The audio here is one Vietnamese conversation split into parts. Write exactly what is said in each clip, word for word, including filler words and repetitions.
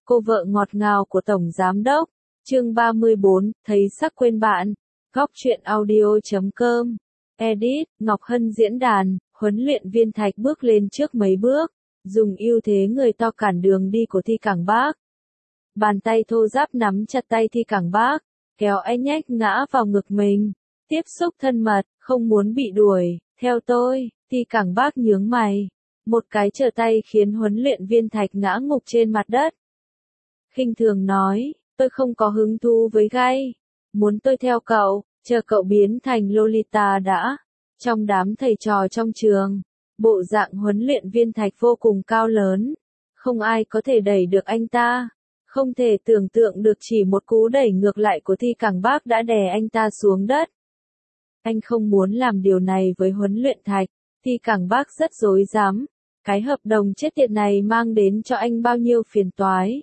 cô vợ ngọt ngào của Tổng Giám Đốc. Chương ba mươi bốn, thấy sắc quên bạn. Góc truyện audio chấm com. Edit, Ngọc Hân diễn đàn, huấn luyện viên Thạch bước lên trước mấy bước, dùng ưu thế người to cản đường đi của Thi Cảng Bác. Bàn tay thô ráp nắm chặt tay Thi Cảng Bác, kéo anh nhách ngã vào ngực mình. Tiếp xúc thân mật, không muốn bị đuổi, theo tôi. Thi Cảng Bác nhướng mày. Một cái trở tay khiến huấn luyện viên Thạch ngã ngục trên mặt đất. Khinh thường nói, tôi không có hứng thú với gay. Muốn tôi theo cậu, chờ cậu biến thành Lolita đã. Trong đám thầy trò trong trường, bộ dạng huấn luyện viên Thạch vô cùng cao lớn. Không ai có thể đẩy được anh ta. Không thể tưởng tượng được chỉ một cú đẩy ngược lại của Thi Cảng Bác đã đè anh ta xuống đất. Anh không muốn làm điều này với huấn luyện Thạch. Thi Cảng Bác rất rối rắm. Cái hợp đồng chết tiệt này mang đến cho anh bao nhiêu phiền toái.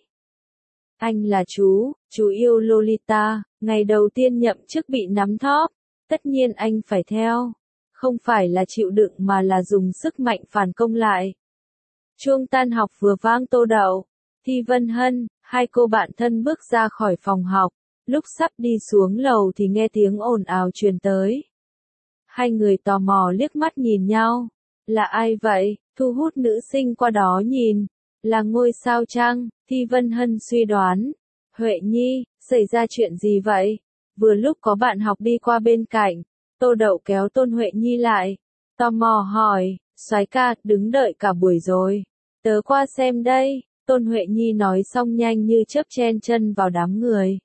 Anh là chú, chú yêu Lolita, ngày đầu tiên nhậm chức bị nắm thóp. Tất nhiên anh phải theo. Không phải là chịu đựng mà là dùng sức mạnh phản công lại. Chuông tan học vừa vang Tô Đậu, Thi Vân Hân, hai cô bạn thân bước ra khỏi phòng học. Lúc sắp đi xuống lầu thì nghe tiếng ồn ào truyền tới. Hai người tò mò liếc mắt nhìn nhau. Là ai vậy? Thu hút nữ sinh qua đó nhìn. Là ngôi sao trăng, Thi Vân Hân suy đoán. Huệ Nhi, xảy ra chuyện gì vậy? Vừa lúc có bạn học đi qua bên cạnh. Tô Đậu kéo Tôn Huệ Nhi lại. Tò mò hỏi, soái ca, đứng đợi cả buổi rồi. Tớ qua xem đây. Tôn Huệ Nhi nói xong nhanh như chớp chen chân vào đám người.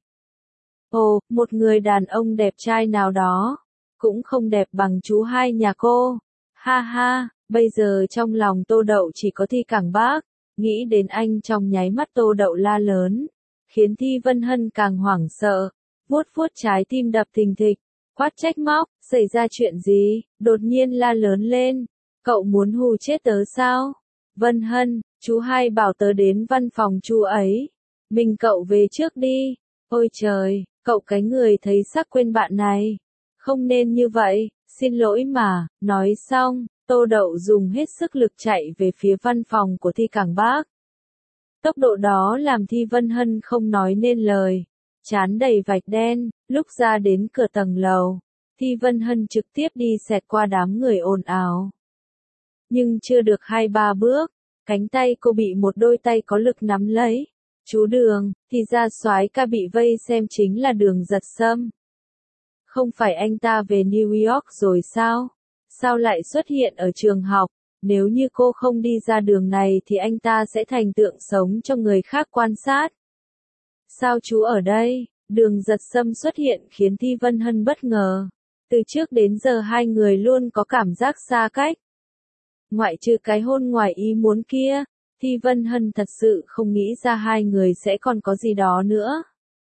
Ồ, một người đàn ông đẹp trai nào đó. Cũng không đẹp bằng chú hai nhà cô. Ha ha, bây giờ trong lòng Tô Đậu chỉ có Thi Cảng Bác. Nghĩ đến anh trong nháy mắt Tô Đậu la lớn. Khiến Thi Vân Hân càng hoảng sợ. Vuốt vuốt trái tim đập thình thịch. Quát trách móc, xảy ra chuyện gì? Đột nhiên la lớn lên. Cậu muốn hù chết tớ sao? Vân Hân, chú hai bảo tớ đến văn phòng chú ấy. Mình cậu về trước đi. Ôi trời, cậu cái người thấy sắc quên bạn này. Không nên như vậy, xin lỗi mà. Nói xong, Tô Đậu dùng hết sức lực chạy về phía văn phòng của Thi Cảng Bác. Tốc độ đó làm Thi Vân Hân không nói nên lời. Trán đầy vạch đen, lúc ra đến cửa tầng lầu. Thi Vân Hân trực tiếp đi xẹt qua đám người ồn ào. Nhưng chưa được hai ba bước, cánh tay cô bị một đôi tay có lực nắm lấy. Chú Đường, thì ra soái ca bị vây xem chính là Đường Giật Sâm. Không phải anh ta về New York rồi sao? Sao lại xuất hiện ở trường học? Nếu như cô không đi ra đường này thì anh ta sẽ thành tượng sống cho người khác quan sát. Sao chú ở đây? Đường Giật Sâm xuất hiện khiến Thi Vân Hân bất ngờ. Từ trước đến giờ hai người luôn có cảm giác xa cách. Ngoại trừ cái hôn ngoài ý muốn kia, Thi Vân Hân thật sự không nghĩ ra hai người sẽ còn có gì đó nữa.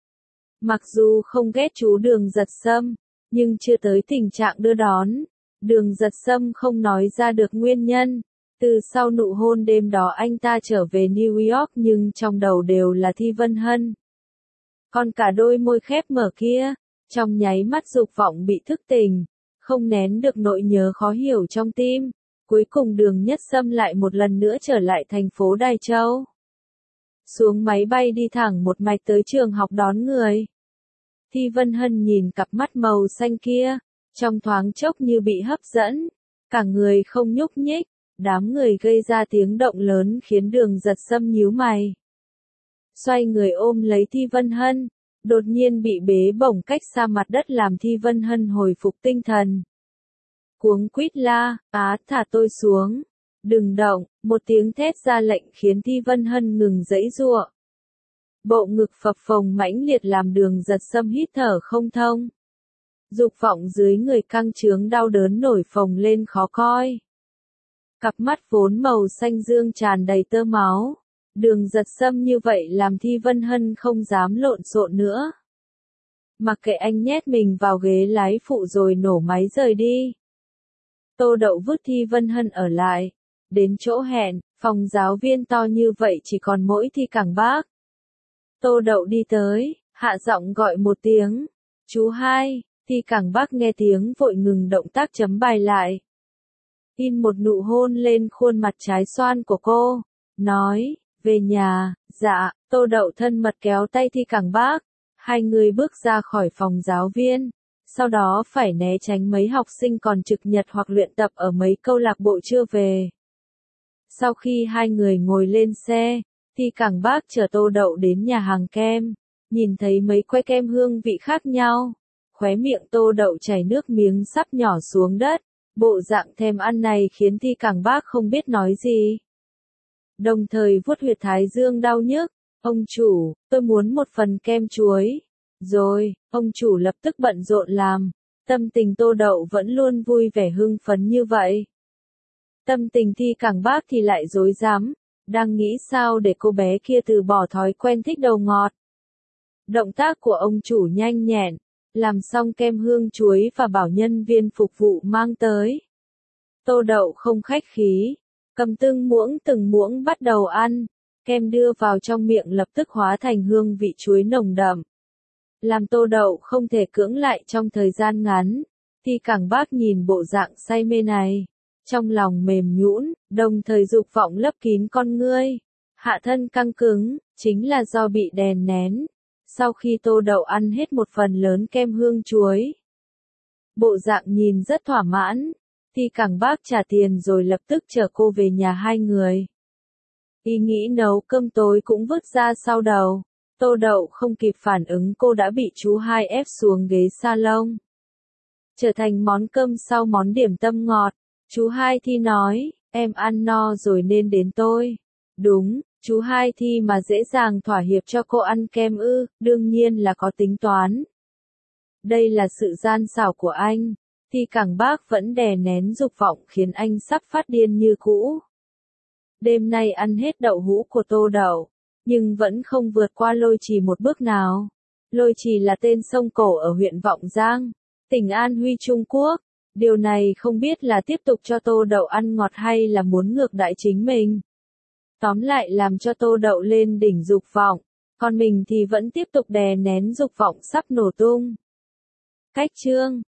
Mặc dù không ghét chú Đường Giật Sâm, nhưng chưa tới tình trạng đưa đón. Đường Giật Sâm không nói ra được nguyên nhân. Từ sau nụ hôn đêm đó anh ta trở về New York nhưng trong đầu đều là Thi Vân Hân. Còn cả đôi môi khép mở kia, trong nháy mắt dục vọng bị thức tỉnh, không nén được nỗi nhớ khó hiểu trong tim. Cuối cùng Đường Nhất Sâm lại một lần nữa trở lại thành phố Đài Châu. Xuống máy bay đi thẳng một mạch tới trường học đón người. Thi Vân Hân nhìn cặp mắt màu xanh kia, trong thoáng chốc như bị hấp dẫn, cả người không nhúc nhích, đám người gây ra tiếng động lớn khiến Đường Giật Sâm nhíu mày. Xoay người ôm lấy Thi Vân Hân, đột nhiên bị bế bổng cách xa mặt đất làm Thi Vân Hân hồi phục tinh thần. Cuống quýt la, á thả tôi xuống, đừng động, một tiếng thét ra lệnh khiến Thi Vân Hân ngừng giãy giụa. Bộ ngực phập phồng mãnh liệt làm Đường Giật Sâm hít thở không thông. Dục vọng dưới người căng trướng đau đớn nổi phồng lên khó coi. Cặp mắt vốn màu xanh dương tràn đầy tơ máu. Đường Giật Sâm như vậy làm Thi Vân Hân không dám lộn xộn nữa. Mặc kệ anh nhét mình vào ghế lái phụ rồi nổ máy rời đi. Tô Đậu vứt Thi Vân Hân ở lại. Đến chỗ hẹn, phòng giáo viên to như vậy chỉ còn mỗi Thi Cảng Bác. Tô Đậu đi tới, hạ giọng gọi một tiếng. Chú hai. Thi Cảng Bác nghe tiếng vội ngừng động tác chấm bài lại. In một nụ hôn lên khuôn mặt trái xoan của cô. Nói, về nhà, dạ, Tô Đậu thân mật kéo tay Thi Cảng Bác, hai người bước ra khỏi phòng giáo viên, sau đó phải né tránh mấy học sinh còn trực nhật hoặc luyện tập ở mấy câu lạc bộ chưa về. Sau khi hai người ngồi lên xe, Thi Cảng Bác chở Tô Đậu đến nhà hàng kem, nhìn thấy mấy que kem hương vị khác nhau, khóe miệng Tô Đậu chảy nước miếng sắp nhỏ xuống đất, bộ dạng thèm ăn này khiến Thi Cảng Bác không biết nói gì. Đồng thời vuốt huyệt thái dương đau nhức, ông chủ, tôi muốn một phần kem chuối. Rồi, ông chủ lập tức bận rộn làm, tâm tình Tô Đậu vẫn luôn vui vẻ hưng phấn như vậy. Tâm tình Thi Cảng Bác thì lại rối rắm, đang nghĩ sao để cô bé kia từ bỏ thói quen thích đầu ngọt. Động tác của ông chủ nhanh nhẹn, làm xong kem hương chuối và bảo nhân viên phục vụ mang tới. Tô Đậu không khách khí, cầm từng muỗng từng muỗng bắt đầu ăn, kem đưa vào trong miệng lập tức hóa thành hương vị chuối nồng đậm. Làm Tô Đậu không thể cưỡng lại trong thời gian ngắn, Thi Cảng Bác nhìn bộ dạng say mê này, trong lòng mềm nhũn, đồng thời dục vọng lấp kín con ngươi, hạ thân căng cứng, chính là do bị đè nén. Sau khi Tô Đậu ăn hết một phần lớn kem hương chuối, bộ dạng nhìn rất thỏa mãn, Thi Cảng Bác trả tiền rồi lập tức chở cô về nhà hai người. Ý nghĩ nấu cơm tối cũng vứt ra sau đầu, Tô Đậu không kịp phản ứng cô đã bị chú hai ép xuống ghế salon. Trở thành món cơm sau món điểm tâm ngọt, chú hai Thi nói, em ăn no rồi nên đến tôi. Đúng, chú hai Thi mà dễ dàng thỏa hiệp cho cô ăn kem ư, đương nhiên là có tính toán. Đây là sự gian xảo của anh, Thi Cảng Bác vẫn đè nén dục vọng khiến anh sắp phát điên như cũ. Đêm nay ăn hết đậu hũ của Tô Đậu, nhưng vẫn không vượt qua Lôi Trì một bước nào. Lôi Trì là tên sông cổ ở huyện Vọng Giang, tỉnh An Huy Trung Quốc. Điều này không biết là tiếp tục cho Tô Đậu ăn ngọt hay là muốn ngược đãi chính mình. Tóm lại làm cho Tô Đậu lên đỉnh dục vọng, còn mình thì vẫn tiếp tục đè nén dục vọng sắp nổ tung. Cách chương